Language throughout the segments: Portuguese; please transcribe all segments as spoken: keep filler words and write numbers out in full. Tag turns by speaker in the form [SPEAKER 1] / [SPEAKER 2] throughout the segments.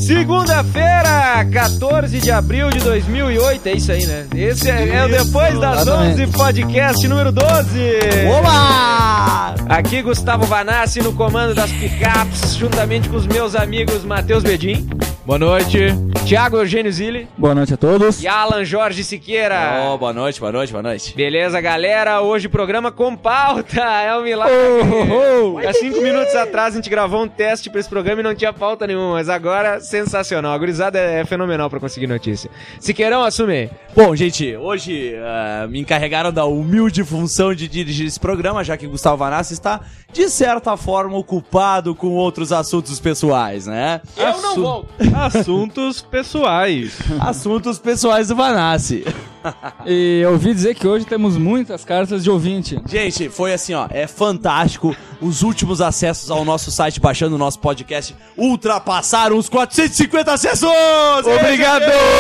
[SPEAKER 1] Segunda-feira, quatorze de abril de dois mil e oito, é isso aí, né? Esse é, é o Depois das onze, podcast número doze.
[SPEAKER 2] Olá!
[SPEAKER 1] Aqui Gustavo Vanassi no comando das picapes, juntamente com os meus amigos Matheus Bedin.
[SPEAKER 3] Boa noite.
[SPEAKER 1] Thiago Eugênio Zilli.
[SPEAKER 2] Boa noite a todos.
[SPEAKER 1] E Alan Jorge Siqueira.
[SPEAKER 3] Oh, boa noite, boa noite, boa noite.
[SPEAKER 1] Beleza, galera? Hoje programa com pauta. É um milagre.
[SPEAKER 2] Oh, oh, oh.
[SPEAKER 1] Há cinco minutos atrás a gente gravou um teste pra esse programa e não tinha pauta nenhuma, mas agora, sensacional. A gurizada é fenomenal pra conseguir notícia. Siqueirão, assume aí.
[SPEAKER 3] Bom, gente, hoje uh, me encarregaram da humilde função de dirigir esse programa, já que Gustavo Vanassi está, de certa forma, ocupado com outros assuntos pessoais, né?
[SPEAKER 1] Eu
[SPEAKER 3] Assu-
[SPEAKER 1] não volto.
[SPEAKER 4] Assuntos pessoais.
[SPEAKER 3] Assuntos pessoais do Vanassi.
[SPEAKER 2] E eu ouvi dizer que hoje temos muitas cartas de ouvinte.
[SPEAKER 3] Gente, foi assim, ó, é fantástico. Os últimos acessos ao nosso site, baixando o nosso podcast, ultrapassaram os quatrocentos e cinquenta acessos!
[SPEAKER 4] Obrigado!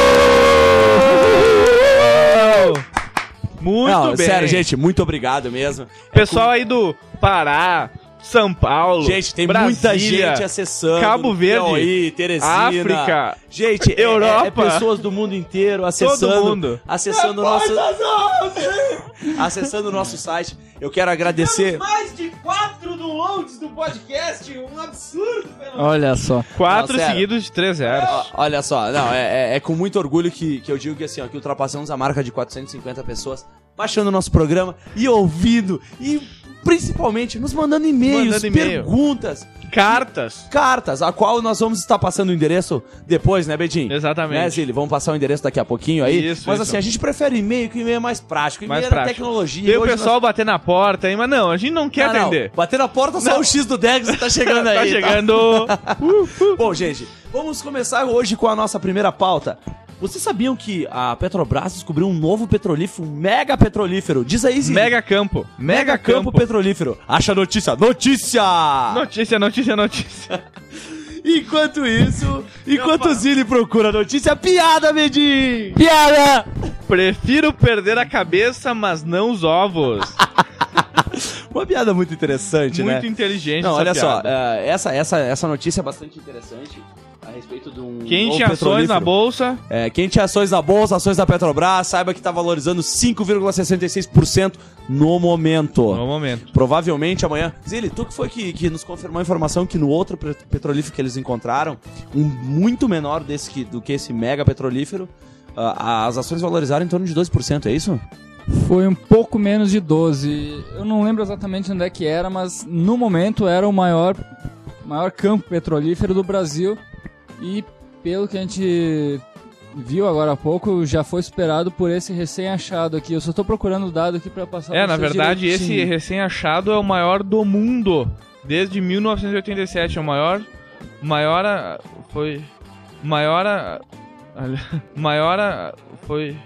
[SPEAKER 4] Muito
[SPEAKER 3] Não,
[SPEAKER 4] bem.
[SPEAKER 3] sério, gente, muito obrigado mesmo.
[SPEAKER 4] Pessoal aí do Pará, São Paulo,
[SPEAKER 3] Gente, tem
[SPEAKER 4] Brasília,
[SPEAKER 3] muita gente acessando.
[SPEAKER 4] Cabo Verde,
[SPEAKER 3] Piauí, Teresina,
[SPEAKER 4] África,
[SPEAKER 3] gente, é-
[SPEAKER 4] Europa.
[SPEAKER 3] É, é pessoas do mundo inteiro acessando,
[SPEAKER 4] Todo mundo.
[SPEAKER 3] acessando o nosso, acessando o nosso site. Eu quero agradecer.
[SPEAKER 1] Mais de quatro downloads do podcast, um absurdo.
[SPEAKER 2] Olha só.
[SPEAKER 4] Quatro
[SPEAKER 3] Não, sério.
[SPEAKER 4] seguidos de três zeros.
[SPEAKER 3] Ó, Olha só, não, é, é- é com muito orgulho que, que eu digo que assim, ó, que ultrapassamos a marca de quatrocentas e cinquenta pessoas baixando o nosso programa e ouvindo e principalmente nos mandando e-mails,
[SPEAKER 4] Mandando e-mail.
[SPEAKER 3] perguntas,
[SPEAKER 4] Cartas.
[SPEAKER 3] cartas, a qual nós vamos estar passando o endereço depois, né, Bedinho?
[SPEAKER 4] Exatamente.
[SPEAKER 3] Né, Zili? Vamos passar o endereço daqui a pouquinho aí.
[SPEAKER 4] Isso,
[SPEAKER 3] Mas
[SPEAKER 4] isso.
[SPEAKER 3] assim, a gente prefere e-mail, que o e-mail é mais prático. E-mail
[SPEAKER 4] Mais
[SPEAKER 3] é da
[SPEAKER 4] prático.
[SPEAKER 3] tecnologia.
[SPEAKER 4] Tem o
[SPEAKER 3] Hoje
[SPEAKER 4] pessoal
[SPEAKER 3] nós-
[SPEAKER 4] bater na porta aí, mas não, a gente não quer
[SPEAKER 3] Não, não.
[SPEAKER 4] atender.
[SPEAKER 3] Bater na porta, só
[SPEAKER 4] Não.
[SPEAKER 3] o X do Dex tá chegando aí.
[SPEAKER 4] Tá chegando.
[SPEAKER 3] Bom, gente, vamos começar hoje com a nossa primeira pauta. Vocês sabiam que a Petrobras descobriu um novo petrolífero, um mega petrolífero? Diz aí, Zili.
[SPEAKER 4] Mega campo. Mega
[SPEAKER 3] campo
[SPEAKER 4] campo.
[SPEAKER 3] petrolífero. Acha a notícia? Notícia!
[SPEAKER 4] Notícia, notícia, notícia.
[SPEAKER 3] Enquanto isso, enquanto o Zili procura a notícia, piada, Medinho!
[SPEAKER 2] Piada!
[SPEAKER 4] Prefiro perder a cabeça, mas não os ovos.
[SPEAKER 3] Uma piada muito interessante, né?
[SPEAKER 4] Muito inteligente
[SPEAKER 3] Não,
[SPEAKER 4] essa
[SPEAKER 3] olha só,
[SPEAKER 4] piada.
[SPEAKER 3] eh, essa, essa, essa notícia é bastante interessante a respeito de um
[SPEAKER 4] Quem
[SPEAKER 3] novo
[SPEAKER 4] tinha ações
[SPEAKER 3] petrolífero.
[SPEAKER 4] na bolsa,
[SPEAKER 3] É, quem tinha ações na bolsa, ações da Petrobras, saiba que tá valorizando cinco vírgula sessenta e seis por cento no momento.
[SPEAKER 4] no momento.
[SPEAKER 3] Provavelmente amanhã. Zili, tu que foi que, que nos confirmou a informação que no outro pe- petrolífero que eles encontraram, um muito menor desse que, do que esse mega petrolífero, ah, as ações valorizaram em torno de doze por cento, é isso?
[SPEAKER 2] Foi um pouco menos de doze. Eu não lembro exatamente onde é que era, mas no momento era o maior, maior campo petrolífero do Brasil. E pelo que a gente viu agora há pouco, já foi superado por esse recém-achado aqui. Eu só tô procurando o dado aqui pra passar
[SPEAKER 4] É,
[SPEAKER 2] pra
[SPEAKER 4] na
[SPEAKER 2] vocês
[SPEAKER 4] verdade, esse
[SPEAKER 2] direitinho.
[SPEAKER 4] recém-achado é o maior do mundo. Desde mil novecentos e oitenta e sete. É o maior... Maior... ah, Foi... Maior... ah, olha, Maior... ah, Foi...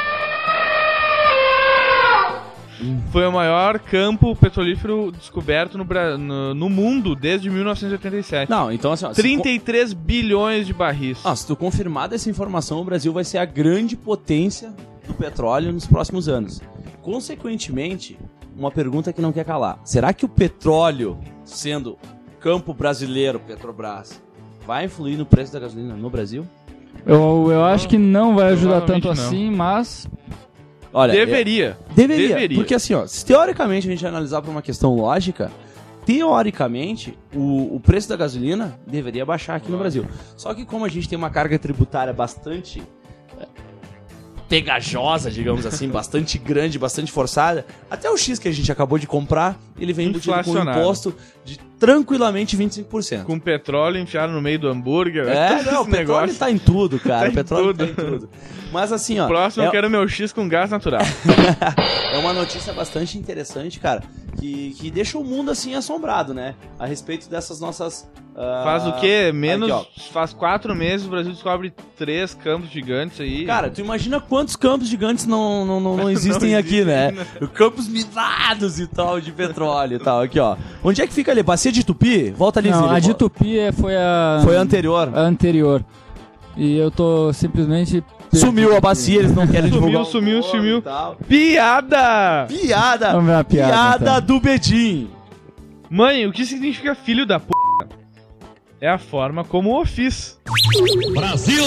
[SPEAKER 4] Foi o maior campo petrolífero descoberto no, Bra- no, no mundo desde mil novecentos e oitenta e sete.
[SPEAKER 3] Não, então assim, ó, se
[SPEAKER 4] trinta e três bilhões de barris.
[SPEAKER 3] Ah, se tu confirmar dessa informação, o Brasil vai ser a grande potência do petróleo nos próximos anos. Consequentemente, uma pergunta que não quer calar. Será que o petróleo, sendo campo brasileiro, Petrobras, vai influir no preço da gasolina no Brasil?
[SPEAKER 2] Eu, eu acho que não vai ajudar tanto
[SPEAKER 4] Provavelmente não.
[SPEAKER 2] assim, mas...
[SPEAKER 3] Olha,
[SPEAKER 4] Deveria.
[SPEAKER 3] é- deveria,
[SPEAKER 4] Deveria.
[SPEAKER 3] porque assim, ó, se teoricamente a gente analisar por uma questão lógica, teoricamente, o, o preço da gasolina deveria baixar aqui no Brasil. Só que como a gente tem uma carga tributária bastante é, pegajosa, digamos assim, bastante grande, bastante forçada, até o X que a gente acabou de comprar, ele vem embutido com um
[SPEAKER 4] Inflacionado.
[SPEAKER 3] imposto de tranquilamente vinte e cinco por cento.
[SPEAKER 4] Com petróleo enfiado no meio do hambúrguer.
[SPEAKER 3] É,
[SPEAKER 4] todo
[SPEAKER 3] não, o
[SPEAKER 4] esse
[SPEAKER 3] petróleo
[SPEAKER 4] negócio.
[SPEAKER 3] tá em tudo, cara.
[SPEAKER 4] Tá
[SPEAKER 3] o
[SPEAKER 4] em
[SPEAKER 3] petróleo
[SPEAKER 4] tudo.
[SPEAKER 3] tá em tudo. Mas assim, ó.
[SPEAKER 4] Próximo
[SPEAKER 3] é,
[SPEAKER 4] eu quero meu X com gás natural.
[SPEAKER 3] é uma notícia bastante interessante, cara, que, que deixa o mundo assim assombrado, né? A respeito dessas nossas. ah,
[SPEAKER 4] Faz o quê? Menos.
[SPEAKER 3] aqui,
[SPEAKER 4] faz quatro meses o Brasil descobre três campos gigantes aí.
[SPEAKER 3] Cara, tu imagina quantos campos gigantes não, não, não, não existem
[SPEAKER 4] Não
[SPEAKER 3] aqui,
[SPEAKER 4] existem,
[SPEAKER 3] né?
[SPEAKER 4] né?
[SPEAKER 3] Campos minados e tal, de petróleo e tal. Aqui, ó. Onde é que fica ali? Bacia de Tupi? Volta ali,
[SPEAKER 2] Não,
[SPEAKER 3] Zili,
[SPEAKER 2] a de
[SPEAKER 3] volta.
[SPEAKER 2] Tupi é- foi a...
[SPEAKER 3] Foi a anterior.
[SPEAKER 2] a anterior. E eu tô simplesmente...
[SPEAKER 3] Sumiu a bacia, eles não querem
[SPEAKER 4] Sumiu,
[SPEAKER 3] divulgar. o
[SPEAKER 4] sumiu,
[SPEAKER 3] nome
[SPEAKER 4] sumiu.
[SPEAKER 3] e tal.
[SPEAKER 4] Piada!
[SPEAKER 3] Piada!
[SPEAKER 2] Vamos ver a piada, então.
[SPEAKER 3] do Bedim.
[SPEAKER 4] Mãe, o que significa filho da p? é a forma como o fiz.
[SPEAKER 5] Brasil!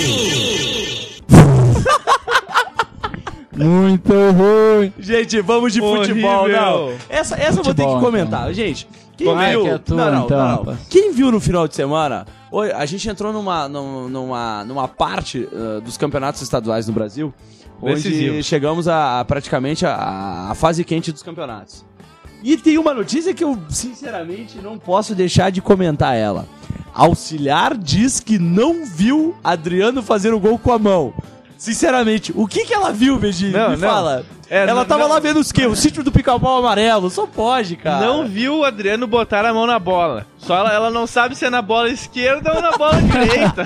[SPEAKER 2] Muito ruim.
[SPEAKER 3] Gente, vamos de
[SPEAKER 4] Horrível.
[SPEAKER 3] futebol, não. Essa, essa eu vou ter que
[SPEAKER 2] Futebol,
[SPEAKER 3] comentar.
[SPEAKER 2] então.
[SPEAKER 3] Gente, quem
[SPEAKER 2] Como é
[SPEAKER 3] viu...
[SPEAKER 2] que é tua,
[SPEAKER 3] não, não,
[SPEAKER 2] então,
[SPEAKER 3] não, não.
[SPEAKER 2] rapaz?
[SPEAKER 3] Quem viu no final de semana... Oi, a gente entrou numa, num- numa, numa parte uh, dos campeonatos estaduais no Brasil, onde
[SPEAKER 4] Decisivo.
[SPEAKER 3] chegamos a, a praticamente a, a fase quente dos campeonatos. E tem uma notícia que eu, sinceramente, não posso deixar de comentar ela. Auxiliar diz que não viu Adriano fazer o gol com a mão. Sinceramente, o que que ela viu, Beijinho?
[SPEAKER 4] Não,
[SPEAKER 3] Me
[SPEAKER 4] não.
[SPEAKER 3] fala.
[SPEAKER 4] É,
[SPEAKER 3] ela
[SPEAKER 4] não-
[SPEAKER 3] tava
[SPEAKER 4] não-
[SPEAKER 3] lá vendo os quê? O sítio do Pica-Pau Amarelo. Só pode, cara.
[SPEAKER 4] Não viu o Adriano botar a mão na bola. Só ela, ela não sabe se é na bola esquerda ou na bola direita.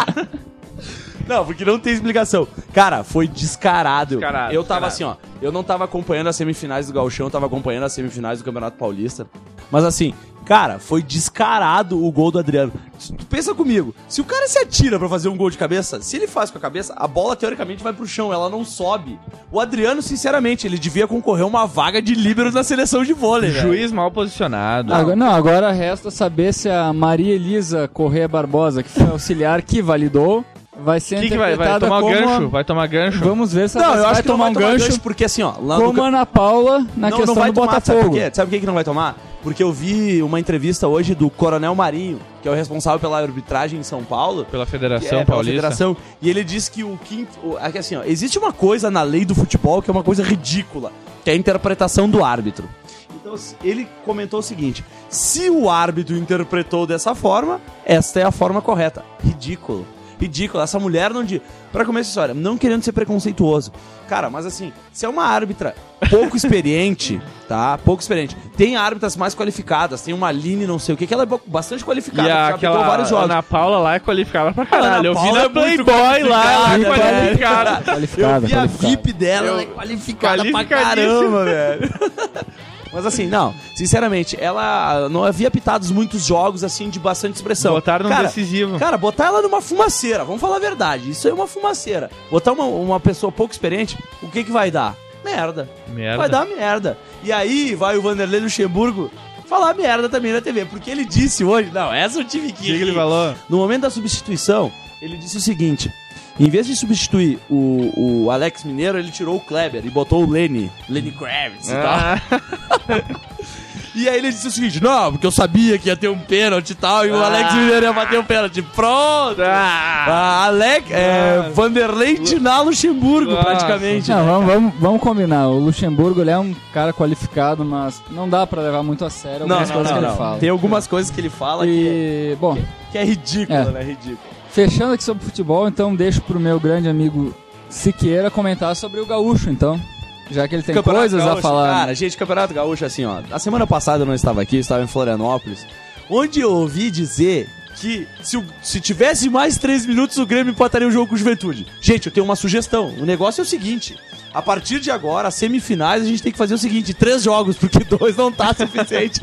[SPEAKER 3] Não, porque não tem explicação. Cara, foi descarado.
[SPEAKER 4] Descarado,
[SPEAKER 3] Eu tava
[SPEAKER 4] descarado.
[SPEAKER 3] assim, ó. Eu não tava acompanhando as semifinais do Gauchão, eu tava acompanhando as semifinais do Campeonato Paulista. Mas assim, cara, foi descarado o gol do Adriano. Tu pensa comigo, se o cara se atira pra fazer um gol de cabeça, se ele faz com a cabeça, a bola teoricamente vai pro chão, ela não sobe. O Adriano, sinceramente, ele devia concorrer a uma vaga de líbero na seleção de vôlei, velho.
[SPEAKER 4] Juiz mal posicionado.
[SPEAKER 2] Agora, não, agora resta saber se a Maria Elisa Corrêa Barbosa, que foi auxiliar que validou, vai ser
[SPEAKER 4] O que, que vai? Vai
[SPEAKER 2] interpretada
[SPEAKER 4] tomar o
[SPEAKER 2] como...
[SPEAKER 4] gancho? Vai tomar gancho?
[SPEAKER 2] Vamos ver se
[SPEAKER 3] Não,
[SPEAKER 2] ela
[SPEAKER 3] eu
[SPEAKER 2] vai
[SPEAKER 3] acho que não
[SPEAKER 2] tomar
[SPEAKER 3] vai
[SPEAKER 2] um
[SPEAKER 3] tomar
[SPEAKER 2] gancho,
[SPEAKER 3] gancho, porque assim, ó, lá no
[SPEAKER 2] como a Ana Paula na
[SPEAKER 3] não,
[SPEAKER 2] questão
[SPEAKER 3] não vai
[SPEAKER 2] do
[SPEAKER 3] tomar, sabe por
[SPEAKER 2] Botafogo.
[SPEAKER 3] quê? Sabe por que que não vai tomar? Porque eu vi uma entrevista hoje do Coronel Marinho, que é o responsável pela arbitragem em São Paulo.
[SPEAKER 4] Pela
[SPEAKER 3] que
[SPEAKER 4] Federação
[SPEAKER 3] é, pela
[SPEAKER 4] Paulista.
[SPEAKER 3] Federação, e ele disse que o quinto... o- é que assim, ó, existe uma coisa na lei do futebol que é uma coisa ridícula, que é a interpretação do árbitro. Então, se- ele comentou o seguinte: se o árbitro interpretou dessa forma, esta é a forma correta. Ridículo. Ridículo. Essa mulher não de... Pra começar a história, não querendo ser preconceituoso. Cara, mas assim, se é uma árbitra pouco experiente, tá? Pouco experiente. Tem árbitras mais qualificadas, tem uma Aline não sei o que, que ela é bo- bastante qualificada.
[SPEAKER 4] E a,
[SPEAKER 3] já pegou
[SPEAKER 4] aquela
[SPEAKER 3] vários jogos.
[SPEAKER 4] Ana Paula lá é qualificada pra
[SPEAKER 3] A
[SPEAKER 4] caralho.
[SPEAKER 3] Ana
[SPEAKER 4] Eu vi
[SPEAKER 3] Paula
[SPEAKER 4] na
[SPEAKER 3] é muito
[SPEAKER 4] Playboy lá, ela é
[SPEAKER 3] qualificada,
[SPEAKER 4] qualificada.
[SPEAKER 2] Qualificada,
[SPEAKER 3] Eu vi a
[SPEAKER 2] qualificada.
[SPEAKER 3] V I P dela,
[SPEAKER 4] Eu-
[SPEAKER 3] ela é qualificada pra
[SPEAKER 4] qualificadíssima.
[SPEAKER 3] caramba, velho. Mas assim, não, sinceramente, ela não havia pitados muitos jogos assim de bastante expressão.
[SPEAKER 4] Botaram no
[SPEAKER 3] cara,
[SPEAKER 4] decisivo.
[SPEAKER 3] Cara, botar ela numa fumaceira, vamos falar a verdade, isso aí é uma fumaceira. Botar uma, uma pessoa pouco experiente, o que que vai dar? Merda.
[SPEAKER 4] Merda.
[SPEAKER 3] Vai dar merda. E aí vai o Vanderlei Luxemburgo falar merda também na T V, porque ele disse hoje, não, essa eu tive que
[SPEAKER 4] O que, que ele
[SPEAKER 3] rir.
[SPEAKER 4] falou?
[SPEAKER 3] No momento da substituição, ele disse o seguinte: em vez de substituir o, o Alex Mineiro, ele tirou o Kleber e botou o Lenny, Lenny Kravitz e
[SPEAKER 4] Ah,
[SPEAKER 3] tal. E aí ele disse o seguinte: não, porque eu sabia que ia ter um pênalti e tal, e o
[SPEAKER 4] Ah.
[SPEAKER 3] Alex Mineiro ia bater o pênalti. Pronto!
[SPEAKER 4] ah,
[SPEAKER 3] Ah, Alex, é, Vanderlei Tiná Luxemburgo,
[SPEAKER 4] Nossa.
[SPEAKER 3] praticamente.
[SPEAKER 2] Não,
[SPEAKER 3] né,
[SPEAKER 2] vamos,
[SPEAKER 3] cara?
[SPEAKER 2] vamos, vamos combinar. O Luxemburgo, ele é um cara qualificado, mas não dá pra levar muito a sério
[SPEAKER 3] Não,
[SPEAKER 2] algumas
[SPEAKER 3] não,
[SPEAKER 2] coisas
[SPEAKER 3] não,
[SPEAKER 2] que ele
[SPEAKER 3] não.
[SPEAKER 2] fala.
[SPEAKER 3] Tem algumas coisas que ele fala que,
[SPEAKER 2] E, bom,
[SPEAKER 3] é, que é ridícula,
[SPEAKER 2] É.
[SPEAKER 3] né? Ridículo.
[SPEAKER 2] fechando aqui sobre futebol, então deixo pro meu grande amigo Siqueira comentar sobre o Gaúcho, então. Já que ele tem
[SPEAKER 3] Campeonato
[SPEAKER 2] coisas
[SPEAKER 3] Gaúcho,
[SPEAKER 2] a falar.
[SPEAKER 3] Cara, gente, Campeonato Gaúcho, assim, ó. A semana passada eu não estava aqui, eu estava em Florianópolis, onde eu ouvi dizer que se, o- se tivesse mais três minutos, o Grêmio empataria o jogo com o Juventude. Gente, eu tenho uma sugestão. O negócio é o seguinte: a partir de agora, as semifinais, a gente tem que fazer o seguinte: três jogos, porque dois não tá suficiente.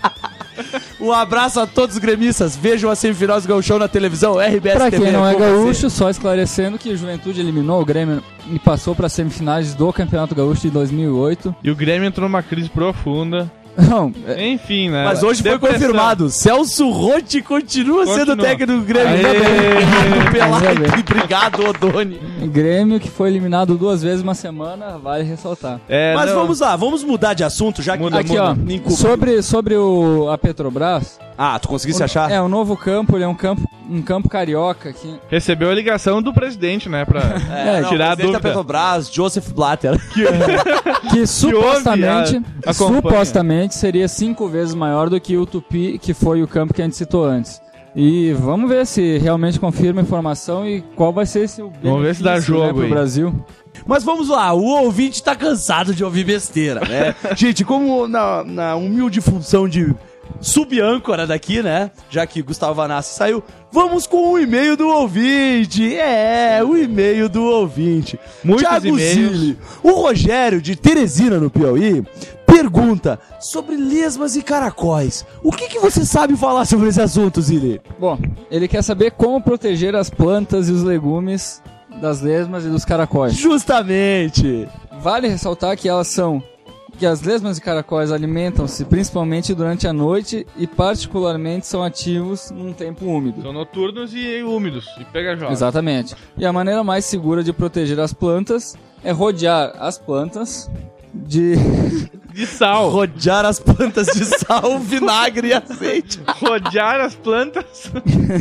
[SPEAKER 3] Um abraço a todos os gremistas. Vejam as semifinais do Gauchão na televisão, R B S
[SPEAKER 2] Pra
[SPEAKER 3] T V.
[SPEAKER 2] quem não é
[SPEAKER 3] com você.
[SPEAKER 2] gaúcho, só esclarecendo que o Juventude eliminou o Grêmio e passou para semifinais do Campeonato Gaúcho de dois mil e oito.
[SPEAKER 4] E o Grêmio entrou numa crise profunda.
[SPEAKER 2] Não, é-
[SPEAKER 4] Enfim, né?
[SPEAKER 3] Mas hoje foi
[SPEAKER 4] Depressão.
[SPEAKER 3] confirmado. Celso Rotti continua, sendo
[SPEAKER 4] Continua.
[SPEAKER 3] técnico do Grêmio.
[SPEAKER 2] Ainda bem.
[SPEAKER 3] Obrigado, Pelaipe.
[SPEAKER 2] Ainda bem.
[SPEAKER 3] Obrigado, Odoni.
[SPEAKER 2] Grêmio que foi eliminado duas vezes uma semana, vale ressaltar.
[SPEAKER 4] É,
[SPEAKER 3] Mas
[SPEAKER 4] não.
[SPEAKER 3] vamos lá, vamos mudar de assunto, já que
[SPEAKER 4] Muda,
[SPEAKER 2] Aqui, ó,
[SPEAKER 3] me incuba.
[SPEAKER 2] sobre, sobre o, a Petrobras,
[SPEAKER 3] Ah, tu conseguisse achar?
[SPEAKER 2] é, o novo campo, ele é um campo, um campo carioca que
[SPEAKER 4] Recebeu a ligação do presidente, né? Pra
[SPEAKER 3] É, não,
[SPEAKER 4] tirar a
[SPEAKER 3] o presidente da
[SPEAKER 4] dúvida.
[SPEAKER 3] Petrobras, Joseph Blatter.
[SPEAKER 2] que supostamente,
[SPEAKER 4] houve a- acompanha.
[SPEAKER 2] supostamente seria cinco vezes maior do que o Tupi, que foi o campo que a gente citou antes. E vamos ver se realmente confirma a informação e qual vai ser esse o
[SPEAKER 4] Vamos ver se dá
[SPEAKER 2] benefício, né,
[SPEAKER 4] jogo
[SPEAKER 2] pro
[SPEAKER 4] aí.
[SPEAKER 2] Brasil.
[SPEAKER 3] Mas vamos lá, o ouvinte tá cansado de ouvir besteira, né? Gente, como na, na humilde função de sub-âncora daqui, né? Já que Gustavo Vanassi saiu, vamos com o e-mail do ouvinte. É, o e-mail do ouvinte.
[SPEAKER 4] Muitos
[SPEAKER 3] Thiago
[SPEAKER 4] e-mails.
[SPEAKER 3] Zilli. O Rogério, de Teresina, no Piauí, pergunta sobre lesmas e caracóis. O que, que você sabe falar sobre esse assunto, Zilli?
[SPEAKER 2] Bom, ele quer saber como proteger as plantas e os legumes das lesmas e dos caracóis.
[SPEAKER 3] Justamente.
[SPEAKER 2] Vale ressaltar que elas são que as lesmas de caracóis alimentam-se principalmente durante a noite e particularmente são ativos num tempo úmido.
[SPEAKER 4] São noturnos e úmidos, e pegajosos.
[SPEAKER 2] Exatamente. E a maneira mais segura de proteger as plantas é rodear as plantas de...
[SPEAKER 4] De sal.
[SPEAKER 3] Rodear as plantas de sal, vinagre e azeite.
[SPEAKER 4] Rodear as plantas.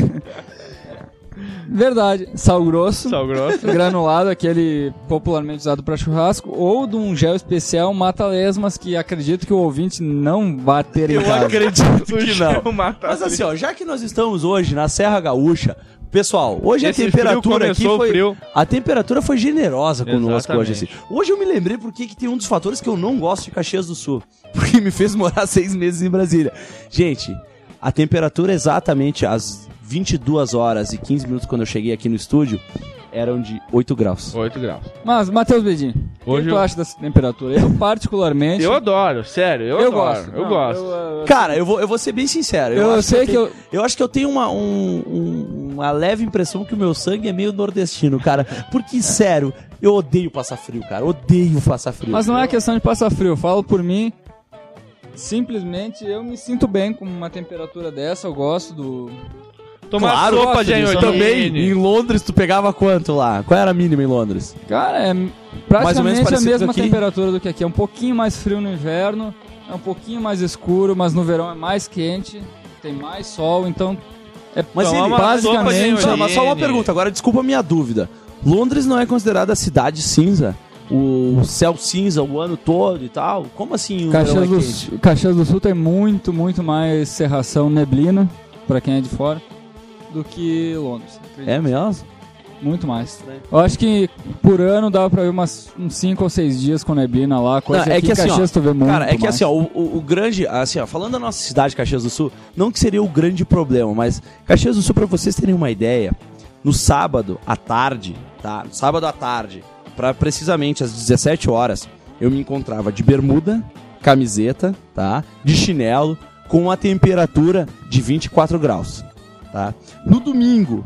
[SPEAKER 2] Verdade. Sal grosso.
[SPEAKER 4] Sal grosso.
[SPEAKER 2] Granulado, aquele popularmente usado para churrasco, ou de um gel especial mata-lesmas que acredito que o ouvinte não vai ter em
[SPEAKER 3] Eu
[SPEAKER 2] casa.
[SPEAKER 3] acredito que
[SPEAKER 4] gel
[SPEAKER 3] não.
[SPEAKER 4] mata
[SPEAKER 3] Mas assim, ó, já que nós estamos hoje na Serra Gaúcha, pessoal, hoje
[SPEAKER 4] Esse
[SPEAKER 3] a temperatura
[SPEAKER 4] frio
[SPEAKER 3] aqui
[SPEAKER 4] começou
[SPEAKER 3] foi
[SPEAKER 4] frio.
[SPEAKER 3] a temperatura foi generosa conosco hoje assim.
[SPEAKER 4] Exatamente.
[SPEAKER 3] Hoje eu me lembrei porque que tem um dos fatores que eu não gosto de Caxias do Sul, porque me fez morar seis meses em Brasília. Gente, a temperatura exatamente às vinte e duas horas e quinze minutos quando eu cheguei aqui no estúdio eram de oito graus.
[SPEAKER 4] oito graus.
[SPEAKER 2] Mas, Matheus Bedin, o
[SPEAKER 4] Hoje
[SPEAKER 2] que
[SPEAKER 4] eu-
[SPEAKER 2] tu acha dessa temperatura? Eu, particularmente...
[SPEAKER 4] Eu adoro, sério, eu,
[SPEAKER 2] eu
[SPEAKER 4] adoro.
[SPEAKER 2] gosto.
[SPEAKER 4] Eu
[SPEAKER 2] Não,
[SPEAKER 4] gosto.
[SPEAKER 2] eu, eu-
[SPEAKER 3] Cara, eu vou, eu vou ser bem sincero.
[SPEAKER 2] Eu
[SPEAKER 3] acho
[SPEAKER 2] sei que
[SPEAKER 3] eu,
[SPEAKER 2] eu-
[SPEAKER 3] tenho, eu acho que eu tenho uma, um- um- uma leve impressão que o meu sangue é meio nordestino, cara. Porque, sério, eu odeio passar frio, cara. Odeio passar frio.
[SPEAKER 2] Mas não é questão de passar frio, eu falo por mim. Simplesmente eu me sinto bem com uma temperatura dessa, eu gosto do...
[SPEAKER 4] Tomar
[SPEAKER 3] Claro,
[SPEAKER 4] sopa
[SPEAKER 2] gosto
[SPEAKER 4] de
[SPEAKER 2] disso
[SPEAKER 4] anholine.
[SPEAKER 3] Também, em Londres, tu pegava quanto lá? Qual era a mínima em Londres?
[SPEAKER 2] Cara, é
[SPEAKER 3] Mais ou menos
[SPEAKER 2] praticamente a
[SPEAKER 3] parecido
[SPEAKER 2] mesma
[SPEAKER 3] aqui.
[SPEAKER 2] temperatura do que aqui. É um pouquinho mais frio no inverno, é um pouquinho mais escuro, mas no verão é mais quente, tem mais sol, então... É
[SPEAKER 3] Mas
[SPEAKER 4] Tomar
[SPEAKER 3] ele,
[SPEAKER 4] uma sopa de
[SPEAKER 2] basicamente...
[SPEAKER 4] anholine.
[SPEAKER 3] Não, mas só uma pergunta, agora desculpa a minha dúvida. Londres não é considerada cidade cinza? O céu cinza o ano todo e tal? Como assim o
[SPEAKER 2] Caxias
[SPEAKER 3] verão é
[SPEAKER 2] do,
[SPEAKER 3] quente?
[SPEAKER 2] Sul- Caxias do Sul tem muito, muito mais cerração, neblina, pra quem é de fora, do que Londres. acredito.
[SPEAKER 3] É mesmo?
[SPEAKER 2] Muito mais. Eu acho que por ano dá pra ver umas, uns cinco ou seis dias com neblina lá, coisa
[SPEAKER 3] Não, é
[SPEAKER 2] aqui
[SPEAKER 3] que
[SPEAKER 2] em
[SPEAKER 3] assim,
[SPEAKER 2] Caxias
[SPEAKER 3] ó,
[SPEAKER 2] tu vê muito
[SPEAKER 3] Cara, é que
[SPEAKER 2] mais.
[SPEAKER 3] assim, ó, o, o- o grande, assim, ó, falando da nossa cidade, Caxias do Sul, não que seria o grande problema, mas Caxias do Sul, pra vocês terem uma ideia, no sábado à tarde, tá? No sábado à tarde, pra precisamente às dezessete horas, eu me encontrava de bermuda, camiseta, tá? De chinelo, com uma temperatura de vinte e quatro graus, tá? No domingo,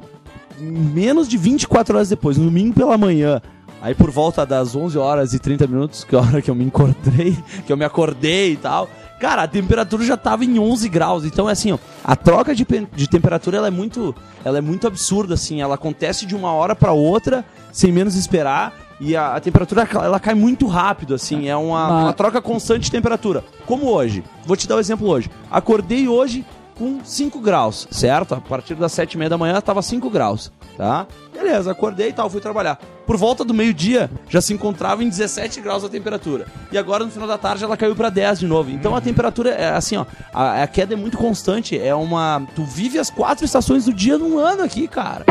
[SPEAKER 3] menos de vinte e quatro horas depois, no domingo pela manhã, aí por volta das onze horas e trinta minutos, que é a hora que eu me encontrei, que eu me acordei e tal, cara, a temperatura já tava em onze graus. Então é assim, ó, a troca de, pe- de temperatura ela é muito, ela é muito absurda, assim, ela acontece de uma hora pra outra, sem menos esperar, e a, a temperatura ela cai muito rápido, assim, é uma,
[SPEAKER 2] Mas-
[SPEAKER 3] uma troca constante de temperatura. Como hoje, vou te dar um exemplo hoje. Acordei hoje com cinco graus, certo? A partir das sete e meia da manhã tava cinco graus, tá? Beleza, acordei e tal, fui trabalhar. Por volta do meio-dia, já se encontrava em dezessete graus a temperatura. E agora, no final da tarde, ela caiu pra dez de novo. Então a temperatura é assim, ó, a, a queda é muito constante. É uma... Tu vive as quatro estações do dia num ano aqui, cara.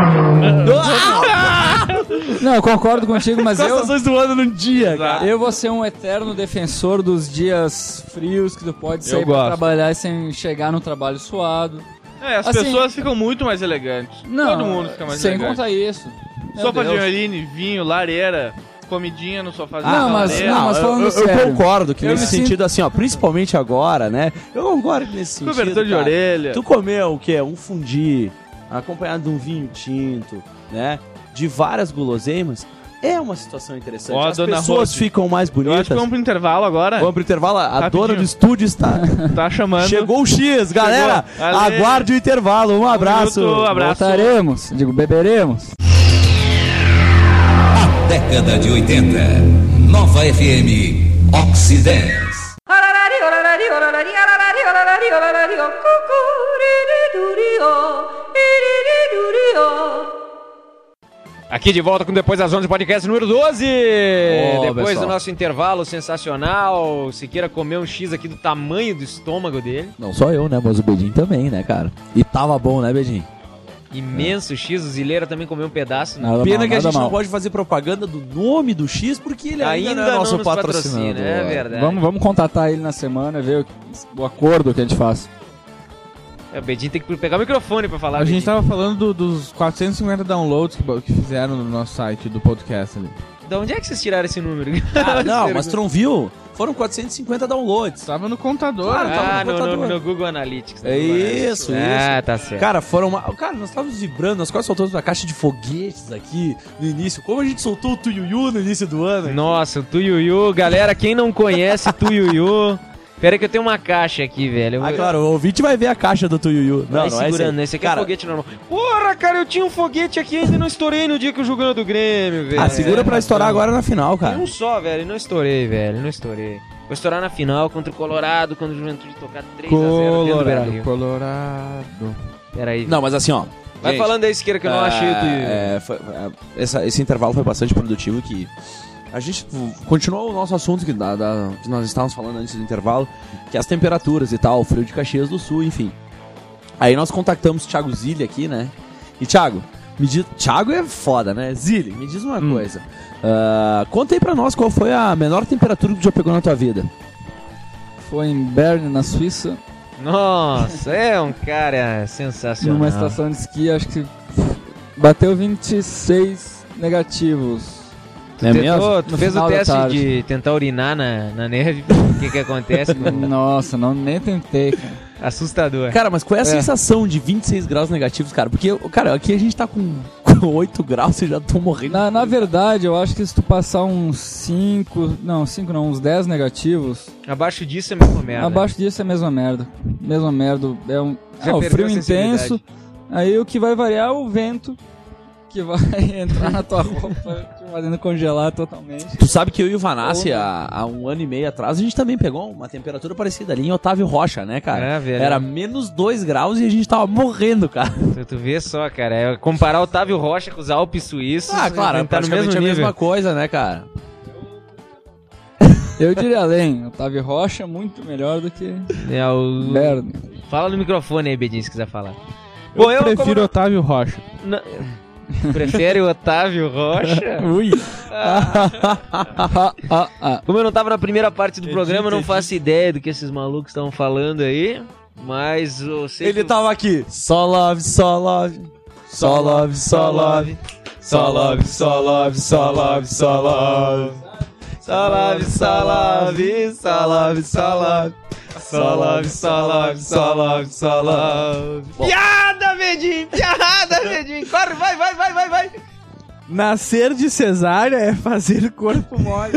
[SPEAKER 3] Ah!
[SPEAKER 2] Não, eu concordo contigo, mas
[SPEAKER 3] Quatro
[SPEAKER 2] eu,
[SPEAKER 3] estações do ano num dia,
[SPEAKER 4] Exato.
[SPEAKER 3] cara.
[SPEAKER 2] eu vou ser um eterno defensor dos dias frios que tu pode sair
[SPEAKER 4] Eu
[SPEAKER 2] pra
[SPEAKER 4] gosto.
[SPEAKER 2] trabalhar sem chegar no trabalho suado.
[SPEAKER 4] É, as
[SPEAKER 2] Assim-
[SPEAKER 4] pessoas ficam muito mais elegantes.
[SPEAKER 2] Não,
[SPEAKER 4] Todo mundo fica mais
[SPEAKER 2] sem
[SPEAKER 4] elegante.
[SPEAKER 2] contar isso. Meu
[SPEAKER 4] Sopa de
[SPEAKER 2] Deus.
[SPEAKER 4] anholine, vinho, lareira, comidinha no sofazinho.
[SPEAKER 2] Não,
[SPEAKER 4] da
[SPEAKER 2] mas-
[SPEAKER 4] lareira.
[SPEAKER 2] não, mas falando
[SPEAKER 3] eu, eu
[SPEAKER 2] sério,
[SPEAKER 3] concordo que
[SPEAKER 2] eu
[SPEAKER 3] nesse
[SPEAKER 2] me sinto-
[SPEAKER 3] sentido, assim, ó, principalmente agora, né? Eu concordo que nesse sentido.
[SPEAKER 4] Cobertor de
[SPEAKER 3] cara,
[SPEAKER 4] orelha.
[SPEAKER 3] Tu comeu o quê? Um fundi, acompanhado de um vinho tinto, né? De várias guloseimas. É uma situação interessante.
[SPEAKER 4] Ó,
[SPEAKER 3] As
[SPEAKER 4] dona
[SPEAKER 3] pessoas
[SPEAKER 4] Rose.
[SPEAKER 3] ficam mais
[SPEAKER 4] Eu
[SPEAKER 3] bonitas.
[SPEAKER 4] acho que vamos pro intervalo agora.
[SPEAKER 3] Vamos pro intervalo. A
[SPEAKER 4] Rapidinho.
[SPEAKER 3] dona do estúdio está.
[SPEAKER 4] Tá chamando.
[SPEAKER 3] Chegou o X, galera.
[SPEAKER 4] Chegou. Ale.
[SPEAKER 3] Aguarde o intervalo. Um abraço.
[SPEAKER 4] minuto, abraço.
[SPEAKER 2] Voltaremos, digo, beberemos.
[SPEAKER 5] Década de oitenta. Nova F M Oxidance.
[SPEAKER 6] Orarari, orarari, orarari, orarari, orarari, orarari, ó, cucu, ririri, ó, ririri, ó.
[SPEAKER 1] Aqui de volta com Depois das onze, podcast número doze.
[SPEAKER 3] Ô,
[SPEAKER 1] Depois
[SPEAKER 3] pessoal.
[SPEAKER 1] do nosso intervalo sensacional, se queira comer um X aqui do tamanho do estômago dele.
[SPEAKER 3] Não só eu, né? Mas o Bedinho também, né, cara? E tava bom, né, Bedinho?
[SPEAKER 1] Imenso X, o Zileira também comeu um pedaço. né?
[SPEAKER 2] Nada
[SPEAKER 3] Pena
[SPEAKER 2] mal,
[SPEAKER 3] que a
[SPEAKER 2] nada
[SPEAKER 3] gente
[SPEAKER 2] mal.
[SPEAKER 3] não pode fazer propaganda do nome do X, porque ele ainda,
[SPEAKER 1] Ainda
[SPEAKER 3] não é nosso
[SPEAKER 1] nos
[SPEAKER 3] patrocinador.
[SPEAKER 1] patrocina, é verdade.
[SPEAKER 2] Vamos, vamos contatar ele na semana e ver o, o acordo que a gente faz.
[SPEAKER 1] É, o Bedinho tem que pegar o microfone pra falar.
[SPEAKER 4] A gente
[SPEAKER 1] Bedinho.
[SPEAKER 4] tava falando do- dos quatrocentos e cinquenta downloads que, bo- que fizeram no nosso site do podcast ali.
[SPEAKER 1] de onde é que vocês tiraram esse número?
[SPEAKER 3] Cara, não, mas tu não viu? Foram quatrocentos e cinquenta downloads.
[SPEAKER 4] Tava no contador.
[SPEAKER 3] Claro,
[SPEAKER 4] né?
[SPEAKER 3] tava
[SPEAKER 1] Ah,
[SPEAKER 3] no
[SPEAKER 1] no, no,
[SPEAKER 3] computador.
[SPEAKER 1] no Google Analytics. no
[SPEAKER 3] É
[SPEAKER 1] Google
[SPEAKER 3] isso,
[SPEAKER 1] Analytics.
[SPEAKER 3] isso.
[SPEAKER 1] Ah, tá certo.
[SPEAKER 3] Cara, foram uma... Cara, nós estávamos vibrando, nós quase soltamos uma caixa de foguetes aqui no início. Como a gente soltou o Tuyuyu no início do ano. aqui.
[SPEAKER 1] Nossa, o Tuyuyu. Galera, quem não conhece Tuyuyu... Pera aí que eu tenho uma caixa aqui, velho. Eu
[SPEAKER 3] Ah,
[SPEAKER 1] vou-
[SPEAKER 3] claro, o ouvinte vai ver a caixa do Tuyuyu. Não,
[SPEAKER 1] Vai
[SPEAKER 3] não é esse
[SPEAKER 1] segurando,
[SPEAKER 3] aí.
[SPEAKER 1] esse aqui
[SPEAKER 3] Cara,
[SPEAKER 1] é foguete normal. Porra, cara, eu tinha um foguete aqui e ainda não estourei no dia que eu jogando do Grêmio, velho.
[SPEAKER 3] Ah, segura pra estourar agora na final,
[SPEAKER 1] Tem
[SPEAKER 3] cara.
[SPEAKER 1] um só, velho, e não estourei, velho, não estourei. Vou estourar na final contra o Colorado, quando o Juventude tocar três a zero dentro do Beira-Rio.
[SPEAKER 4] Colorado.
[SPEAKER 1] Pera aí.
[SPEAKER 3] Não, mas assim, ó.
[SPEAKER 1] Vai
[SPEAKER 3] gente,
[SPEAKER 1] falando da esquerda que eu não achei o Tuyuyu.
[SPEAKER 3] É, foi- é, essa- esse intervalo foi bastante produtivo que a gente uh, continuou o nosso assunto que, da- da- que nós estávamos falando antes do intervalo, que é as temperaturas e tal, o frio de Caxias do Sul, enfim. Aí nós contactamos o Thiago Zilli aqui, né? E Thiago, me diz, Thiago é foda, né? Zilli, me diz uma coisa. Ah, conta aí pra nós qual foi a menor temperatura que tu já pegou na tua vida.
[SPEAKER 2] Foi em Bern, na Suíça,
[SPEAKER 1] Nossa, é um cara sensacional.
[SPEAKER 2] numa estação de esqui, acho que bateu vinte e seis negativos.
[SPEAKER 1] Tu,
[SPEAKER 3] É
[SPEAKER 1] tentou,
[SPEAKER 2] mesmo?
[SPEAKER 1] tu
[SPEAKER 2] No
[SPEAKER 1] fez o
[SPEAKER 2] final da
[SPEAKER 1] teste
[SPEAKER 2] tarde.
[SPEAKER 1] de tentar urinar na, na neve, o que que acontece?
[SPEAKER 2] Nossa, não, nem tentei, cara.
[SPEAKER 1] Assustador.
[SPEAKER 3] Cara, mas qual é a
[SPEAKER 2] É.
[SPEAKER 3] sensação de vinte e seis graus negativos, cara? Porque, cara, aqui a gente tá com, com oito graus e já tô morrendo.
[SPEAKER 2] Na, na verdade, eu acho que se tu passar uns cinco, não, cinco não, uns dez negativos,
[SPEAKER 1] Abaixo disso é mesmo merda.
[SPEAKER 2] abaixo disso é a mesma merda. Mesma merda. É um
[SPEAKER 1] Já
[SPEAKER 2] é, o
[SPEAKER 1] perdeu
[SPEAKER 2] frio
[SPEAKER 1] a sensibilidade.
[SPEAKER 2] intenso, aí o que vai variar é o vento, que vai entrar na tua roupa, te fazendo congelar totalmente.
[SPEAKER 3] Tu sabe que eu e o Vanassi, há, há um ano e meio atrás, a gente também pegou uma temperatura parecida ali em Otávio Rocha, né, cara?
[SPEAKER 1] É, velho.
[SPEAKER 3] Era menos dois graus e a gente tava morrendo, cara.
[SPEAKER 1] Tu, tu vê só, cara, é comparar o Otávio Rocha com os Alpes suíços,
[SPEAKER 3] Ah, claro, é
[SPEAKER 1] tá no mesmo
[SPEAKER 3] praticamente a
[SPEAKER 1] nível.
[SPEAKER 3] mesma coisa, né, cara?
[SPEAKER 2] Eu diria além, Otávio Rocha muito melhor do que
[SPEAKER 1] É, o...
[SPEAKER 2] Bern.
[SPEAKER 1] Fala no microfone aí, Bedinho, se quiser falar.
[SPEAKER 4] Eu,
[SPEAKER 1] Bom, eu
[SPEAKER 4] prefiro
[SPEAKER 1] como...
[SPEAKER 4] Otávio Rocha.
[SPEAKER 1] Não- Prefere o Otávio Rocha?
[SPEAKER 2] Ui. ah, ah, ah.
[SPEAKER 1] Como eu não tava na primeira parte do
[SPEAKER 4] Edita,
[SPEAKER 1] programa, eu não
[SPEAKER 4] edita.
[SPEAKER 1] faço ideia do que esses malucos estavam falando aí. Mas eu sei
[SPEAKER 3] Ele
[SPEAKER 1] que...
[SPEAKER 3] tava aqui. Só love, só love. Só love, só love. Só love, só love, só love, só love. Só love, só love, só love, só love. Só love, só love, só love, só love.
[SPEAKER 1] Piada, Bedinho! Piada, Bedinho! Corre, vai, vai, vai, vai, vai!
[SPEAKER 4] Nascer de cesárea é fazer corpo mole.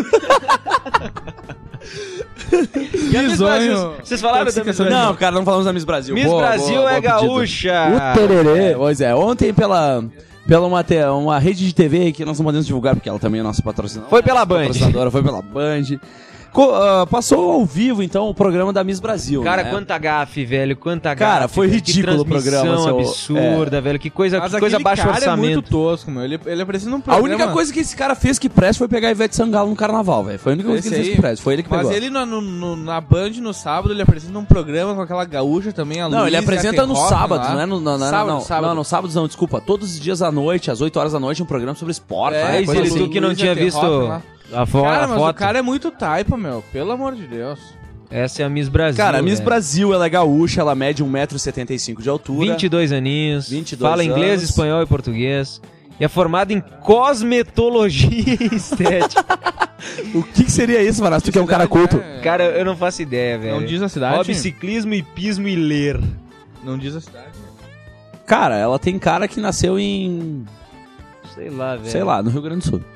[SPEAKER 1] E a Miss
[SPEAKER 4] Bizonho.
[SPEAKER 1] Brasil? Vocês falaram da Miss Brasil?
[SPEAKER 3] Não, cara, não falamos da Miss Brasil.
[SPEAKER 1] Miss
[SPEAKER 3] Boa,
[SPEAKER 1] Brasil
[SPEAKER 3] boa,
[SPEAKER 1] é
[SPEAKER 3] boa pedido.
[SPEAKER 1] gaúcha!
[SPEAKER 3] O tererê. Pois é, ontem pela, pela uma, te- uma rede de T V que nós não podemos divulgar, porque ela também é nossa patrocinadora.
[SPEAKER 1] Foi pela Band.
[SPEAKER 3] Patrocinadora, foi pela Band. Co- ah, passou ao vivo, então, o programa da Miss Brasil.
[SPEAKER 1] Cara,
[SPEAKER 3] né?
[SPEAKER 1] quanta gafe, velho, quanta gafe.
[SPEAKER 3] Cara, foi
[SPEAKER 1] velho.
[SPEAKER 3] ridículo o
[SPEAKER 1] que transmissão
[SPEAKER 3] programa, seu-
[SPEAKER 1] absurda, velho, que coisa,
[SPEAKER 4] Mas
[SPEAKER 1] que coisa
[SPEAKER 4] aquele
[SPEAKER 1] baixo
[SPEAKER 4] cara é muito
[SPEAKER 1] orçamento.
[SPEAKER 4] tosco, meu. Ele, ele apareceu num
[SPEAKER 3] A
[SPEAKER 4] programa...
[SPEAKER 3] única coisa que esse cara fez que presta foi pegar a Ivete Sangalo no carnaval, velho. Foi a única coisa que
[SPEAKER 4] Esse
[SPEAKER 3] ele fez
[SPEAKER 4] aí.
[SPEAKER 3] que presta. Foi ele que
[SPEAKER 4] Mas
[SPEAKER 3] pegou.
[SPEAKER 4] ele no, no- no- na Band no sábado, ele apresenta num programa com aquela gaúcha também, a
[SPEAKER 3] Não,
[SPEAKER 4] Luísa
[SPEAKER 3] ele
[SPEAKER 4] e a
[SPEAKER 3] apresenta nos
[SPEAKER 4] Terrosa
[SPEAKER 3] sábados,
[SPEAKER 4] lá.
[SPEAKER 3] não é no, não, não,
[SPEAKER 4] Sábado,
[SPEAKER 3] não,
[SPEAKER 4] sábado.
[SPEAKER 3] não, no sábados não, desculpa. Todos os dias à noite, às oito horas da noite, um programa sobre esporte.
[SPEAKER 4] É,
[SPEAKER 3] né?
[SPEAKER 1] Aí,
[SPEAKER 3] Coisa
[SPEAKER 1] Zilli,
[SPEAKER 3] assim.
[SPEAKER 1] tu que não
[SPEAKER 4] Luísa
[SPEAKER 1] tinha
[SPEAKER 4] Terrosa
[SPEAKER 1] visto
[SPEAKER 4] lá.
[SPEAKER 1] a, fo
[SPEAKER 4] Cara,
[SPEAKER 1] a
[SPEAKER 4] mas
[SPEAKER 1] foto.
[SPEAKER 4] o cara é muito taipa, meu. Pelo amor de Deus.
[SPEAKER 1] Essa é a Miss Brasil.
[SPEAKER 3] Cara, a Miss
[SPEAKER 1] velho.
[SPEAKER 3] Brasil, ela é gaúcha, ela mede um metro e setenta e cinco de altura.
[SPEAKER 1] vinte e dois aninhos,
[SPEAKER 3] vinte e dois
[SPEAKER 1] fala inglês,
[SPEAKER 3] anos.
[SPEAKER 1] espanhol e português. E é formada em cosmetologia e estética.
[SPEAKER 3] O que, que seria isso, Varas? Tu que é um cara culto.
[SPEAKER 4] É,
[SPEAKER 1] Cara, eu não faço ideia, velho.
[SPEAKER 4] Não diz a cidade?
[SPEAKER 1] Hobby, ciclismo, hipismo e ler.
[SPEAKER 4] Não diz a cidade.
[SPEAKER 3] Cara, ela tem cara que nasceu em...
[SPEAKER 1] Sei lá, velho.
[SPEAKER 3] sei lá, no Rio Grande do Sul.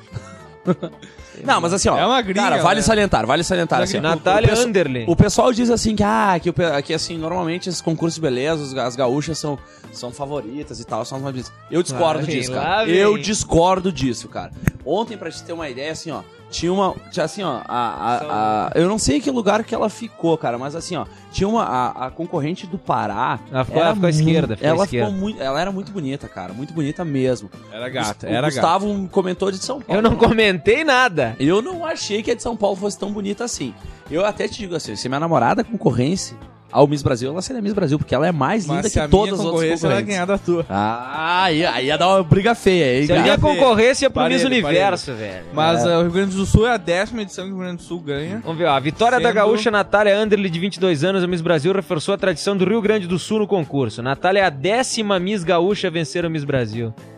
[SPEAKER 3] Não, mas assim, ó.
[SPEAKER 4] É uma gringa,
[SPEAKER 3] Cara, vale
[SPEAKER 4] né?
[SPEAKER 3] salientar, vale salientar. Assim, ó,
[SPEAKER 1] Natália
[SPEAKER 3] o, pessoal-
[SPEAKER 1] Anderle.
[SPEAKER 3] o pessoal diz assim que, ah, que, o pe- que assim, normalmente esses concursos de beleza, os ga- as gaúchas são, são favoritas e tal, são as mais bonitas. Eu discordo
[SPEAKER 1] Lá vem,
[SPEAKER 3] disso,
[SPEAKER 1] lá
[SPEAKER 3] cara.
[SPEAKER 1] vem.
[SPEAKER 3] Eu discordo disso, cara. Ontem, pra te ter uma ideia, assim, ó, tinha uma. Tinha assim, ó, a, a, a- eu não sei que lugar que ela ficou, cara, mas assim, ó, tinha uma. A, a concorrente do Pará.
[SPEAKER 1] Ela ficou-
[SPEAKER 3] era
[SPEAKER 1] ela ficou à
[SPEAKER 3] mu-
[SPEAKER 1] esquerda, ficou à
[SPEAKER 3] ela
[SPEAKER 1] esquerda.
[SPEAKER 3] ficou muito. Ela era muito bonita, cara. Muito bonita mesmo.
[SPEAKER 4] Era
[SPEAKER 3] O
[SPEAKER 4] gata,
[SPEAKER 3] Gus-
[SPEAKER 4] era
[SPEAKER 3] o Gustavo comentou de São Paulo.
[SPEAKER 1] Eu não comentei nada.
[SPEAKER 3] Eu não achei que a de São Paulo fosse tão bonita assim. Eu até te digo assim, se minha namorada concorresse ao Miss Brasil, ela seria Miss Brasil, porque ela é mais linda
[SPEAKER 4] Mas se
[SPEAKER 3] que
[SPEAKER 4] a
[SPEAKER 3] todas
[SPEAKER 4] minha
[SPEAKER 3] as outras
[SPEAKER 4] concorrência, ela ia
[SPEAKER 3] concorrentes.
[SPEAKER 4] ganhar da tua.
[SPEAKER 3] Ah, aí, aí ia dar uma briga feia, hein?
[SPEAKER 1] Se a
[SPEAKER 3] cara?
[SPEAKER 1] minha concorrência pro Miss
[SPEAKER 4] Parelho,
[SPEAKER 1] Universo, velho.
[SPEAKER 4] Mas
[SPEAKER 3] É.
[SPEAKER 4] eh, o Rio Grande do Sul é a décima edição que o Rio Grande do Sul ganha.
[SPEAKER 1] Vamos ver, ó. A vitória da
[SPEAKER 4] Sendo-
[SPEAKER 1] gaúcha Natália Anderle, de vinte e dois anos, a Miss Brasil, reforçou a tradição do Rio Grande do Sul no concurso. Natália é a décima Miss Gaúcha a vencer o Miss Brasil.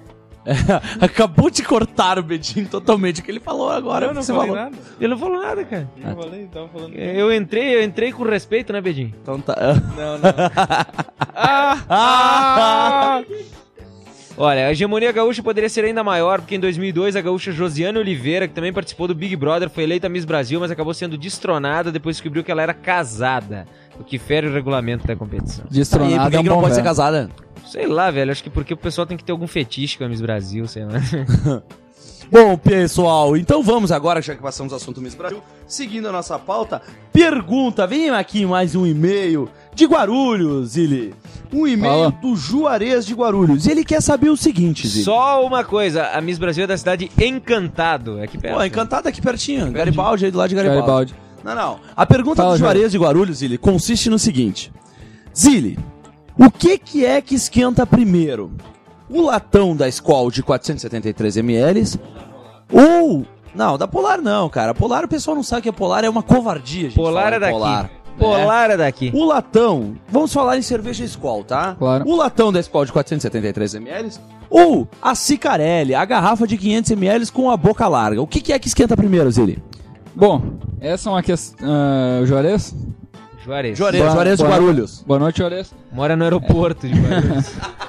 [SPEAKER 3] É, acabou de cortar o Bedinho totalmente o que ele falou agora.
[SPEAKER 4] Eu não
[SPEAKER 3] você
[SPEAKER 4] falei
[SPEAKER 3] falou.
[SPEAKER 4] nada.
[SPEAKER 1] Ele não falou nada, cara.
[SPEAKER 4] Eu falei, tava falando.
[SPEAKER 1] Eu entrei, eu entrei com respeito, né, Bedinho?
[SPEAKER 3] Então tá.
[SPEAKER 4] Não, não. ah, ah,
[SPEAKER 1] Olha, a hegemonia gaúcha poderia ser ainda maior, porque em dois mil e dois a gaúcha Josiane Oliveira, que também participou do Big Brother, foi eleita Miss Brasil, mas acabou sendo destronada depois que descobriu que ela era casada, o que fere o regulamento da competição.
[SPEAKER 3] E por
[SPEAKER 2] Destronado
[SPEAKER 3] que,
[SPEAKER 2] é um
[SPEAKER 3] que não
[SPEAKER 2] bom
[SPEAKER 3] pode ser
[SPEAKER 2] verbo.
[SPEAKER 3] casada?
[SPEAKER 1] Sei lá, velho, acho que porque o pessoal tem que ter algum fetiche com a Miss Brasil, sei lá.
[SPEAKER 3] Bom, pessoal, então vamos agora, já que passamos o assunto Miss Brasil, seguindo a nossa pauta, pergunta, vem aqui mais um e-mail de Guarulhos, Zili. Um e-mail
[SPEAKER 2] Fala.
[SPEAKER 3] do Juarez de Guarulhos. Ele quer saber o seguinte, Zili.
[SPEAKER 1] Só uma coisa, a Miss Brasil é da cidade Encantado, é aqui perto.
[SPEAKER 3] Pô, Encantado aqui pertinho, Garibaldi, aí do lado de Garibaldi.
[SPEAKER 2] Garibaldi.
[SPEAKER 3] Não, não. A pergunta
[SPEAKER 2] Fala,
[SPEAKER 3] do Juarez de Guarulhos, Zili, consiste no seguinte. Zili, o que que é que esquenta primeiro? O latão da Skol de quatrocentos e setenta e três mililitros ou... Não, da Polar não, cara. Polar, o pessoal não sabe que é Polar, é uma covardia, gente.
[SPEAKER 1] Polar
[SPEAKER 3] falar
[SPEAKER 1] é
[SPEAKER 3] em
[SPEAKER 1] daqui.
[SPEAKER 3] Polar.
[SPEAKER 1] Polar é daqui.
[SPEAKER 3] O latão, vamos falar em cerveja Skol, tá?
[SPEAKER 2] Claro.
[SPEAKER 3] O latão da Skol de quatrocentos e setenta e três mililitros ou a Cicarelli, a garrafa de quinhentos mililitros com a boca larga. O que que é que esquenta primeiro, Zili?
[SPEAKER 2] Bom, essa é uma questão... Uh, Juarez?
[SPEAKER 1] Juarez.
[SPEAKER 3] Juarez,
[SPEAKER 2] Boa-
[SPEAKER 3] Juarez de
[SPEAKER 2] boa-
[SPEAKER 3] Guarulhos.
[SPEAKER 2] Boa noite, Juarez.
[SPEAKER 1] Mora no aeroporto de Juarez.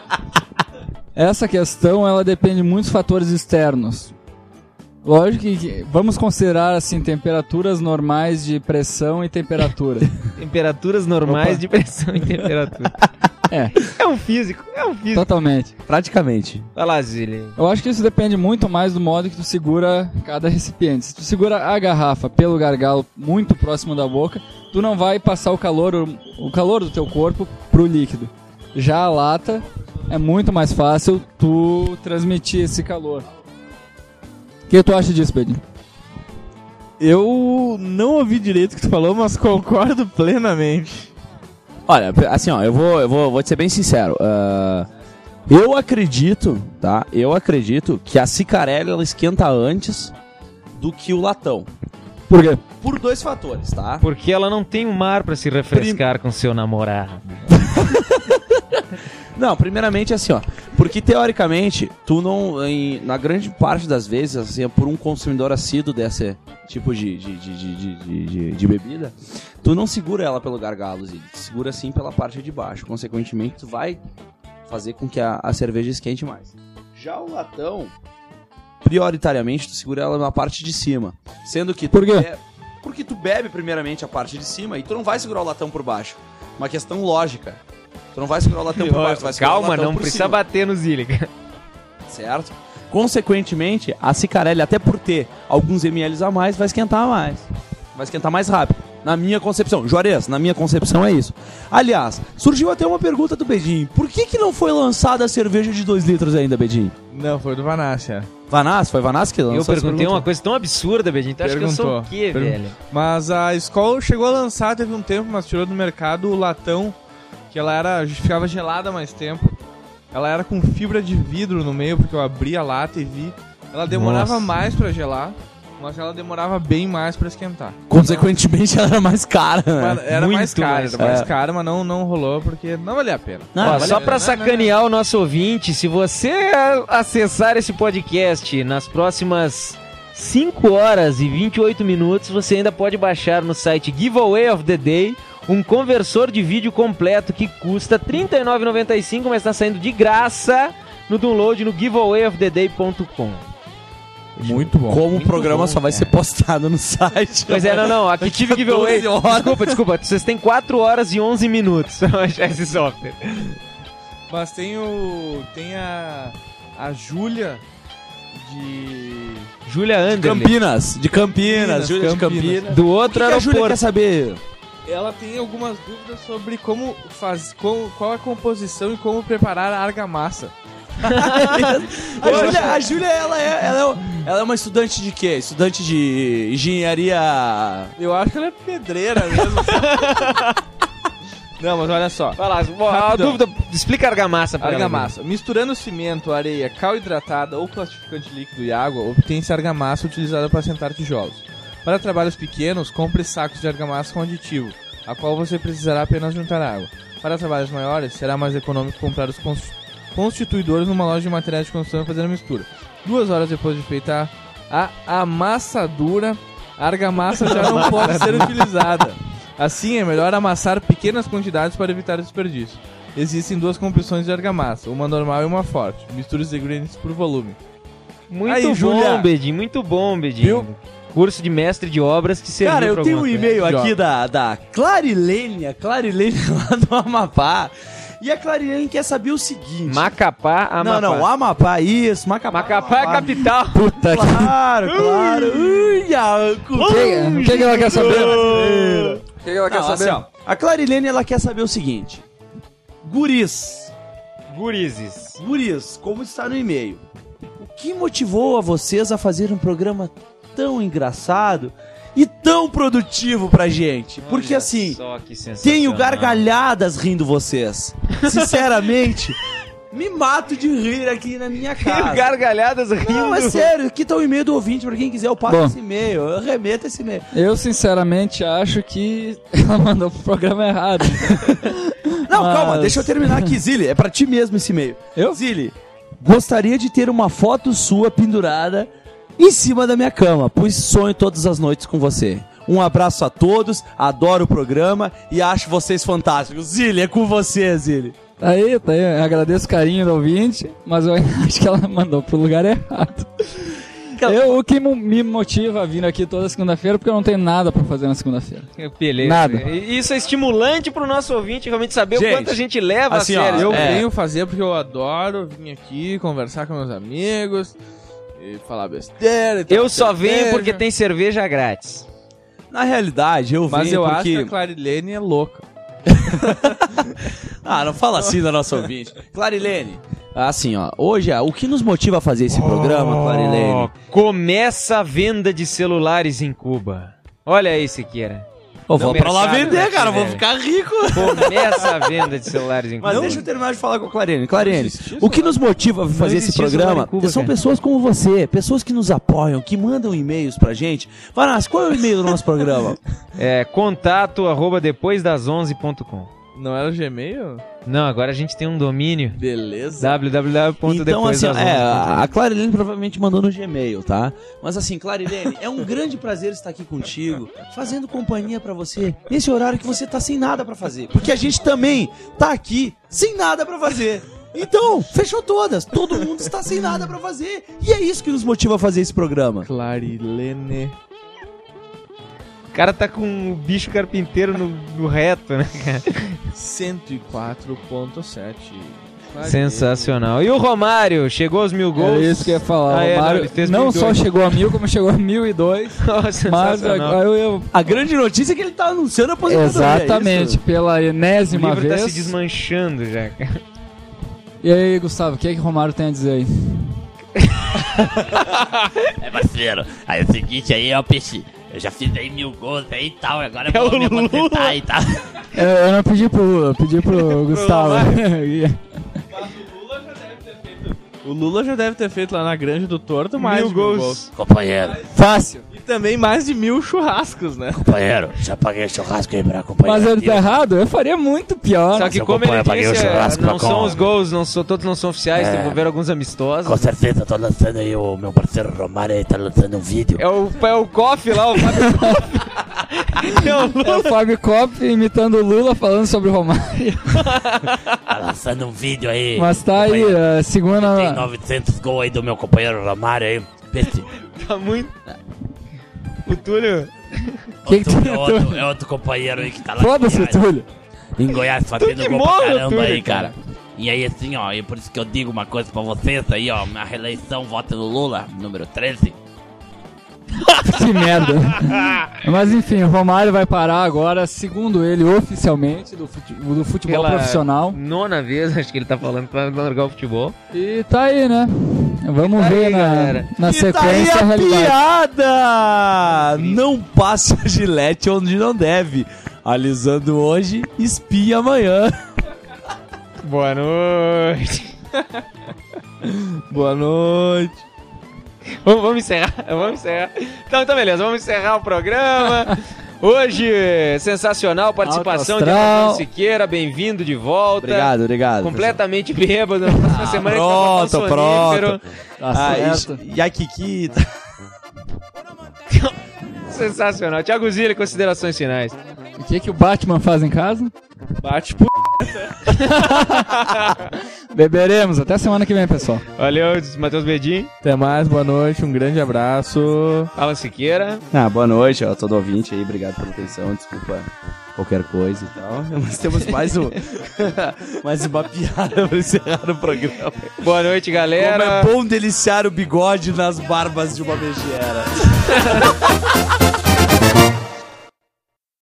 [SPEAKER 2] Essa questão, ela depende de muitos fatores externos. Lógico que vamos considerar, assim, temperaturas normais de pressão e temperatura.
[SPEAKER 1] Temperaturas normais
[SPEAKER 2] Opa.
[SPEAKER 1] de pressão e temperatura.
[SPEAKER 2] É,
[SPEAKER 1] É um físico, é um físico.
[SPEAKER 2] totalmente.
[SPEAKER 3] Praticamente.
[SPEAKER 1] Vai lá, Zili.
[SPEAKER 2] Eu acho que isso depende muito mais do modo que tu segura cada recipiente. Se tu segura a garrafa pelo gargalo muito próximo da boca, tu não vai passar o calor, o calor do teu corpo pro líquido. Já a lata é muito mais fácil tu transmitir esse calor. O que tu acha disso, Pedro?
[SPEAKER 4] Eu não ouvi direito o que tu falou, mas concordo plenamente.
[SPEAKER 3] Olha, assim, ó, eu vou, eu vou, vou te ser bem sincero. ah, eu acredito, tá? Eu acredito que a Cicarelli ela esquenta antes do que o latão.
[SPEAKER 2] Por quê?
[SPEAKER 3] Por dois fatores, tá?
[SPEAKER 1] Porque ela não tem um mar pra se refrescar com seu namorado.
[SPEAKER 3] Não, primeiramente assim, ó. Porque teoricamente, tu não. Em, na grande parte das vezes, assim, por um consumidor assíduo desse tipo de, de, de, de, de, de, de bebida, tu não segura ela pelo gargalo, Zili. Tu segura assim pela parte de baixo. Consequentemente, tu vai fazer com que a, a cerveja esquente mais. Já o latão, prioritariamente, tu segura ela na parte de cima. Sendo que tu
[SPEAKER 2] Por quê?
[SPEAKER 3] be- Porque tu bebe primeiramente a parte de cima e tu não vai segurar o latão por baixo. Uma questão lógica. Tu não vai segurar o latão por baixo, tu vai segurar o
[SPEAKER 1] Calma,
[SPEAKER 3] latão
[SPEAKER 1] não
[SPEAKER 3] por
[SPEAKER 1] precisa
[SPEAKER 3] cima.
[SPEAKER 1] bater no Zili, cara.
[SPEAKER 3] Certo? Consequentemente, a Cicarelli, até por ter alguns ml a mais, vai esquentar mais. Vai esquentar mais rápido. Na minha concepção. Juarez, na minha concepção é isso. Aliás, surgiu até uma pergunta do Bedinho. Por que que não foi lançada a cerveja de dois litros ainda, Bedinho?
[SPEAKER 4] Não, foi do Vanassia.
[SPEAKER 3] Vanassi? Foi Vanassi que lançou
[SPEAKER 1] Eu
[SPEAKER 3] essa
[SPEAKER 1] perguntei
[SPEAKER 3] pergunta?
[SPEAKER 1] uma coisa tão absurda, Bedinho. Tu acha que eu sou o
[SPEAKER 4] Perguntou.
[SPEAKER 1] quê,
[SPEAKER 4] Pergun-
[SPEAKER 1] velho?
[SPEAKER 4] Mas a Skol chegou a lançar, teve um tempo, mas tirou do mercado o latão, que ela era, ficava gelada há mais tempo. Ela era com fibra de vidro no meio, porque eu abri a lata e vi. Ela demorava
[SPEAKER 1] Nossa.
[SPEAKER 4] mais pra gelar, mas ela demorava bem mais pra esquentar.
[SPEAKER 3] Consequentemente, ela era mais cara, né?
[SPEAKER 4] Mas era
[SPEAKER 1] Muito
[SPEAKER 4] mais cara,
[SPEAKER 1] mais
[SPEAKER 4] era mais
[SPEAKER 3] é.
[SPEAKER 4] cara, mas não, não rolou, porque não valia a pena.
[SPEAKER 3] Não,
[SPEAKER 1] Ó,
[SPEAKER 3] vale
[SPEAKER 1] só
[SPEAKER 3] a
[SPEAKER 1] pra
[SPEAKER 4] pena.
[SPEAKER 1] sacanear o nosso ouvinte, se você a- acessar esse podcast nas próximas cinco horas e vinte e oito minutos, você ainda pode baixar no site Giveaway of the Day um conversor de vídeo completo que custa trinta e nove reais e noventa e cinco centavos, mas está saindo de graça no download no giveaway of the day ponto com.
[SPEAKER 4] Muito bom.
[SPEAKER 3] Como o
[SPEAKER 1] Muito
[SPEAKER 3] programa
[SPEAKER 1] bom,
[SPEAKER 3] só vai
[SPEAKER 1] cara.
[SPEAKER 3] ser postado no site.
[SPEAKER 1] Pois é, não, não, aqui tive giveaway.
[SPEAKER 3] doze horas.
[SPEAKER 1] Desculpa, desculpa, vocês têm quatro horas e onze minutos pra baixar esse software.
[SPEAKER 4] Mas tem o. Tem a. A Júlia de.
[SPEAKER 1] Júlia Anderle,
[SPEAKER 3] Campinas, de Campinas,
[SPEAKER 4] Campinas,
[SPEAKER 3] Júlia de
[SPEAKER 4] Campinas.
[SPEAKER 3] Campinas.
[SPEAKER 1] do
[SPEAKER 3] O que,
[SPEAKER 1] outro
[SPEAKER 3] que a Júlia quer
[SPEAKER 1] aeroporto.
[SPEAKER 3] saber?
[SPEAKER 4] Ela tem algumas dúvidas sobre como faz. Como, qual a composição e como preparar a argamassa.
[SPEAKER 3] A Júlia, a Júlia ela, é, ela, é, ela é uma estudante de quê? Estudante de engenharia.
[SPEAKER 4] Eu acho que ela é pedreira mesmo. Não, mas olha só.
[SPEAKER 1] Vai lá, a
[SPEAKER 4] Rapidão.
[SPEAKER 1] dúvida, explica a argamassa pra ela.
[SPEAKER 4] Argamassa. Misturando cimento, areia, cal hidratada ou plastificante líquido e água, obtém-se argamassa utilizada para assentar tijolos. Para trabalhos pequenos, compre sacos de argamassa com aditivo, a qual você precisará apenas juntar água. Para trabalhos maiores, será mais econômico comprar os cons- constituidores numa loja de materiais de construção e fazer a mistura. Duas horas depois de feita a amassadura, a argamassa já não pode ser utilizada. Assim, é melhor amassar pequenas quantidades para evitar desperdício. Existem duas compressões de argamassa, uma normal e uma forte. Misture os ingredientes por volume.
[SPEAKER 1] Muito
[SPEAKER 3] Aí,
[SPEAKER 1] bom,
[SPEAKER 3] Julia.
[SPEAKER 1] Bedinho, muito bom, Bedinho.
[SPEAKER 3] Viu?
[SPEAKER 1] Curso de mestre de obras que serviu
[SPEAKER 3] Cara, eu
[SPEAKER 1] pra
[SPEAKER 3] tenho um
[SPEAKER 1] alguma coisa.
[SPEAKER 3] e-mail aqui
[SPEAKER 4] Joga.
[SPEAKER 3] da, da Clarilene, a Clarilene lá do Amapá. E a Clarilene quer saber o seguinte.
[SPEAKER 1] Macapá, Amapá.
[SPEAKER 3] Não, não, Amapá, isso, Macapá.
[SPEAKER 1] Macapá é a capital.
[SPEAKER 2] Puta que...
[SPEAKER 3] Claro, claro. Ui, a...
[SPEAKER 2] O que, o que que ela quer saber? O que que ela quer
[SPEAKER 3] Não,
[SPEAKER 2] saber?
[SPEAKER 3] assim, ó, a Clarilene, ela quer saber o seguinte. Guris,
[SPEAKER 1] Gurizes.
[SPEAKER 3] guris, como está no e-mail, o que motivou a vocês a fazer um programa tão engraçado e tão produtivo pra gente? Porque
[SPEAKER 1] Olha
[SPEAKER 3] assim,
[SPEAKER 1] só que sensacional.
[SPEAKER 3] tenho gargalhadas rindo vocês. Sinceramente, me mato de rir aqui na minha
[SPEAKER 1] Tenho
[SPEAKER 3] casa.
[SPEAKER 1] gargalhadas rindo.
[SPEAKER 3] Não, é sério, aqui tá o e-mail do ouvinte, pra quem quiser eu passo
[SPEAKER 2] Bom.
[SPEAKER 3] esse e-mail, eu remeto esse e-mail.
[SPEAKER 2] Eu, sinceramente, acho que ela mandou pro programa errado.
[SPEAKER 3] Não,
[SPEAKER 2] Mas-
[SPEAKER 3] calma, deixa eu terminar aqui, Zili, é pra ti mesmo esse e-mail.
[SPEAKER 2] Eu?
[SPEAKER 3] Zili, gostaria de ter uma foto sua pendurada em cima da minha cama, pois sonho todas as noites com você. Um abraço a todos, adoro o programa e acho vocês fantásticos. Zili, é com você, Zili.
[SPEAKER 2] Tá aí, tá aí. Eu agradeço o carinho do ouvinte, mas eu acho que ela mandou pro lugar errado. Eu, o que mo- me motiva a vir aqui toda segunda-feira, porque eu não tenho nada pra fazer na segunda-feira.
[SPEAKER 1] Beleza.
[SPEAKER 2] Nada.
[SPEAKER 1] E Isso é estimulante pro nosso ouvinte realmente saber
[SPEAKER 3] Gente,
[SPEAKER 1] o quanto a gente leva
[SPEAKER 3] assim,
[SPEAKER 1] a
[SPEAKER 3] ó,
[SPEAKER 1] sério.
[SPEAKER 4] Eu
[SPEAKER 3] É.
[SPEAKER 4] venho fazer porque eu adoro vir aqui, conversar com meus amigos e falar besteira. E
[SPEAKER 1] Eu
[SPEAKER 4] tomar
[SPEAKER 1] só venho
[SPEAKER 4] cerveja.
[SPEAKER 1] porque tem cerveja grátis.
[SPEAKER 3] Na realidade, eu
[SPEAKER 4] Mas
[SPEAKER 3] venho
[SPEAKER 4] eu acho
[SPEAKER 3] porque...
[SPEAKER 4] que a Clarilene é louca.
[SPEAKER 3] Ah, não fala assim da nossa ouvinte. Clarilene, assim, ó, hoje, ó, o que nos motiva a fazer esse programa, Clarilene?
[SPEAKER 1] Começa a venda de celulares em Cuba. Olha aí, Siqueira.
[SPEAKER 3] Eu vou
[SPEAKER 1] No
[SPEAKER 3] pra lá
[SPEAKER 1] mercado,
[SPEAKER 3] vender,
[SPEAKER 1] né,
[SPEAKER 3] cara, eu vou
[SPEAKER 1] velho?
[SPEAKER 3] ficar rico.
[SPEAKER 1] Começa a venda de celulares em Cuba.
[SPEAKER 3] Mas deixa eu terminar de falar com a Clarene. Clarene,
[SPEAKER 4] existia
[SPEAKER 3] o que nos motiva a fazer esse
[SPEAKER 1] existia
[SPEAKER 3] programa
[SPEAKER 1] celular em Cuba,
[SPEAKER 3] são
[SPEAKER 1] cara.
[SPEAKER 3] pessoas como você, pessoas que nos apoiam, que mandam e-mails pra gente. Vanas, qual é o e-mail do nosso programa?
[SPEAKER 1] É contato arroba depois das onze ponto com.
[SPEAKER 4] Não era o Gmail?
[SPEAKER 1] Não, agora a gente tem um domínio.
[SPEAKER 4] Beleza.
[SPEAKER 1] w w w ponto
[SPEAKER 3] Então,
[SPEAKER 1] depois
[SPEAKER 3] assim, ó,
[SPEAKER 1] das onze
[SPEAKER 3] é,
[SPEAKER 1] ponto com.
[SPEAKER 3] a Clarilene provavelmente mandou no Gmail, tá? Mas assim, Clarilene, é um grande prazer estar aqui contigo, fazendo companhia pra você, nesse horário que você tá sem nada pra fazer. Porque a gente também tá aqui sem nada pra fazer. Então, fechou todas. Todo mundo está sem nada pra fazer. E é isso que nos motiva a fazer esse programa.
[SPEAKER 4] Clarilene.
[SPEAKER 1] O cara tá com o bicho carpinteiro no, no reto, né, cara?
[SPEAKER 4] cento e quatro ponto sete.
[SPEAKER 1] Sensacional. E o Romário? Chegou aos mil gols?
[SPEAKER 2] É isso que eu ia falar.
[SPEAKER 1] Ah, é,
[SPEAKER 2] o Romário
[SPEAKER 1] não, ele fez
[SPEAKER 2] não
[SPEAKER 1] mil e
[SPEAKER 2] só
[SPEAKER 1] dois.
[SPEAKER 2] chegou a mil, como chegou a mil e dois.
[SPEAKER 1] Oh,
[SPEAKER 2] Mas
[SPEAKER 1] sensacional.
[SPEAKER 2] eu, eu,
[SPEAKER 3] A grande notícia é que ele tá anunciando a aposentadoria. é
[SPEAKER 2] exatamente,
[SPEAKER 3] isso?
[SPEAKER 2] pela
[SPEAKER 1] O
[SPEAKER 2] enésima
[SPEAKER 1] livro tá
[SPEAKER 2] vez.
[SPEAKER 1] se desmanchando já, cara.
[SPEAKER 2] E aí, Gustavo, o que é que o Romário tem a dizer aí?
[SPEAKER 7] É, parceiro, aí é o seguinte aí, ó, peixe. Eu já fiz aí mil gols aí e tal, agora eu
[SPEAKER 1] É
[SPEAKER 7] vou
[SPEAKER 1] o
[SPEAKER 7] me
[SPEAKER 1] Lula.
[SPEAKER 7] aposentar aí, tá?
[SPEAKER 2] Eu, eu não pedi pro Lula, eu pedi pro Gustavo.
[SPEAKER 4] O Lula já deve ter feito lá na Grande do Torto mais
[SPEAKER 1] Mil
[SPEAKER 4] de mil
[SPEAKER 1] gols.
[SPEAKER 4] gols.
[SPEAKER 7] Companheiro,
[SPEAKER 2] Fácil.
[SPEAKER 4] E também mais de mil churrascos, né?
[SPEAKER 7] companheiro, já paguei churrasco aí pra companheiro.
[SPEAKER 2] Mas ele
[SPEAKER 7] aqui,
[SPEAKER 2] tá
[SPEAKER 7] ó.
[SPEAKER 2] errado? Eu faria muito pior.
[SPEAKER 1] Só que
[SPEAKER 7] seu
[SPEAKER 1] como ele
[SPEAKER 7] companheiro, paguei o
[SPEAKER 1] disse, é,
[SPEAKER 7] churrasco
[SPEAKER 1] não
[SPEAKER 7] pra
[SPEAKER 1] são
[SPEAKER 7] com-
[SPEAKER 1] os gols, não são, todos não são oficiais,
[SPEAKER 7] É.
[SPEAKER 1] houver alguns amistosos.
[SPEAKER 7] Com certeza, tô lançando aí o meu parceiro Romário aí, tá lançando um vídeo.
[SPEAKER 1] É o, é o Koff lá, o Fábio Koff. É o Lula.
[SPEAKER 2] É o Fábio Kopp imitando o Lula falando sobre o Romário.
[SPEAKER 7] Tá lançando um vídeo aí.
[SPEAKER 2] Mas tá aí,
[SPEAKER 7] Companheiro,
[SPEAKER 2] a segunda...
[SPEAKER 7] tem novecentos gols aí do meu companheiro Romário aí. Peixe.
[SPEAKER 1] Tá muito... O Túlio...
[SPEAKER 2] Que que
[SPEAKER 7] Outro-
[SPEAKER 2] tu-
[SPEAKER 7] é, outro, é outro companheiro aí que tá lá
[SPEAKER 2] Foda-se,
[SPEAKER 7] em Goiás.
[SPEAKER 2] Túlio.
[SPEAKER 7] Em Goiás fazendo
[SPEAKER 1] que
[SPEAKER 7] gol
[SPEAKER 1] morra,
[SPEAKER 7] pra caramba
[SPEAKER 1] Túlio,
[SPEAKER 7] aí, cara. E aí, assim, ó, é por isso que eu digo uma coisa pra vocês aí, ó. Na reeleição, vota no Lula, número treze.
[SPEAKER 2] Que merda. Mas enfim, o Romário vai parar agora, segundo ele, oficialmente, do fute- do futebol
[SPEAKER 1] Pela
[SPEAKER 2] profissional.
[SPEAKER 1] nona vez, acho que ele tá falando pra largar o futebol.
[SPEAKER 2] E tá aí, né? Vamos
[SPEAKER 1] Tá
[SPEAKER 2] ver
[SPEAKER 1] aí,
[SPEAKER 2] na,
[SPEAKER 1] galera.
[SPEAKER 2] na
[SPEAKER 3] E tá aí
[SPEAKER 2] sequência a
[SPEAKER 3] a
[SPEAKER 2] realidade.
[SPEAKER 3] piada! Não passe a gilete onde não deve. Alisando hoje, espia amanhã.
[SPEAKER 1] Boa noite.
[SPEAKER 4] Boa noite.
[SPEAKER 1] Vamos, vamos encerrar, vamos encerrar. Então, então, beleza, vamos encerrar o programa. Hoje, sensacional participação de
[SPEAKER 2] Alto astral.
[SPEAKER 1] Alan Siqueira, bem-vindo de volta.
[SPEAKER 3] Obrigado, obrigado.
[SPEAKER 1] Completamente bêbado. Na próxima semana
[SPEAKER 3] pronto,
[SPEAKER 1] a gente vai botar um sonífero.
[SPEAKER 2] Tá
[SPEAKER 3] Ah,
[SPEAKER 2] certo.
[SPEAKER 3] e, e a Kikita.
[SPEAKER 1] Sensacional. Thiago Zilli, considerações finais.
[SPEAKER 2] O que, que o Batman faz em casa?
[SPEAKER 4] Bate p...
[SPEAKER 2] Beberemos. Até semana que vem, pessoal.
[SPEAKER 1] Valeu, Matheus Bedin,
[SPEAKER 4] Até mais, boa noite, um grande abraço.
[SPEAKER 1] Alan Siqueira.
[SPEAKER 3] Ah, boa noite a todo ouvinte aí, obrigado pela atenção, desculpa qualquer coisa e tal. Mas temos mais, um, mais uma piada pra encerrar o programa.
[SPEAKER 1] Boa noite, galera.
[SPEAKER 3] Como é bom deliciar o bigode nas barbas de uma megera.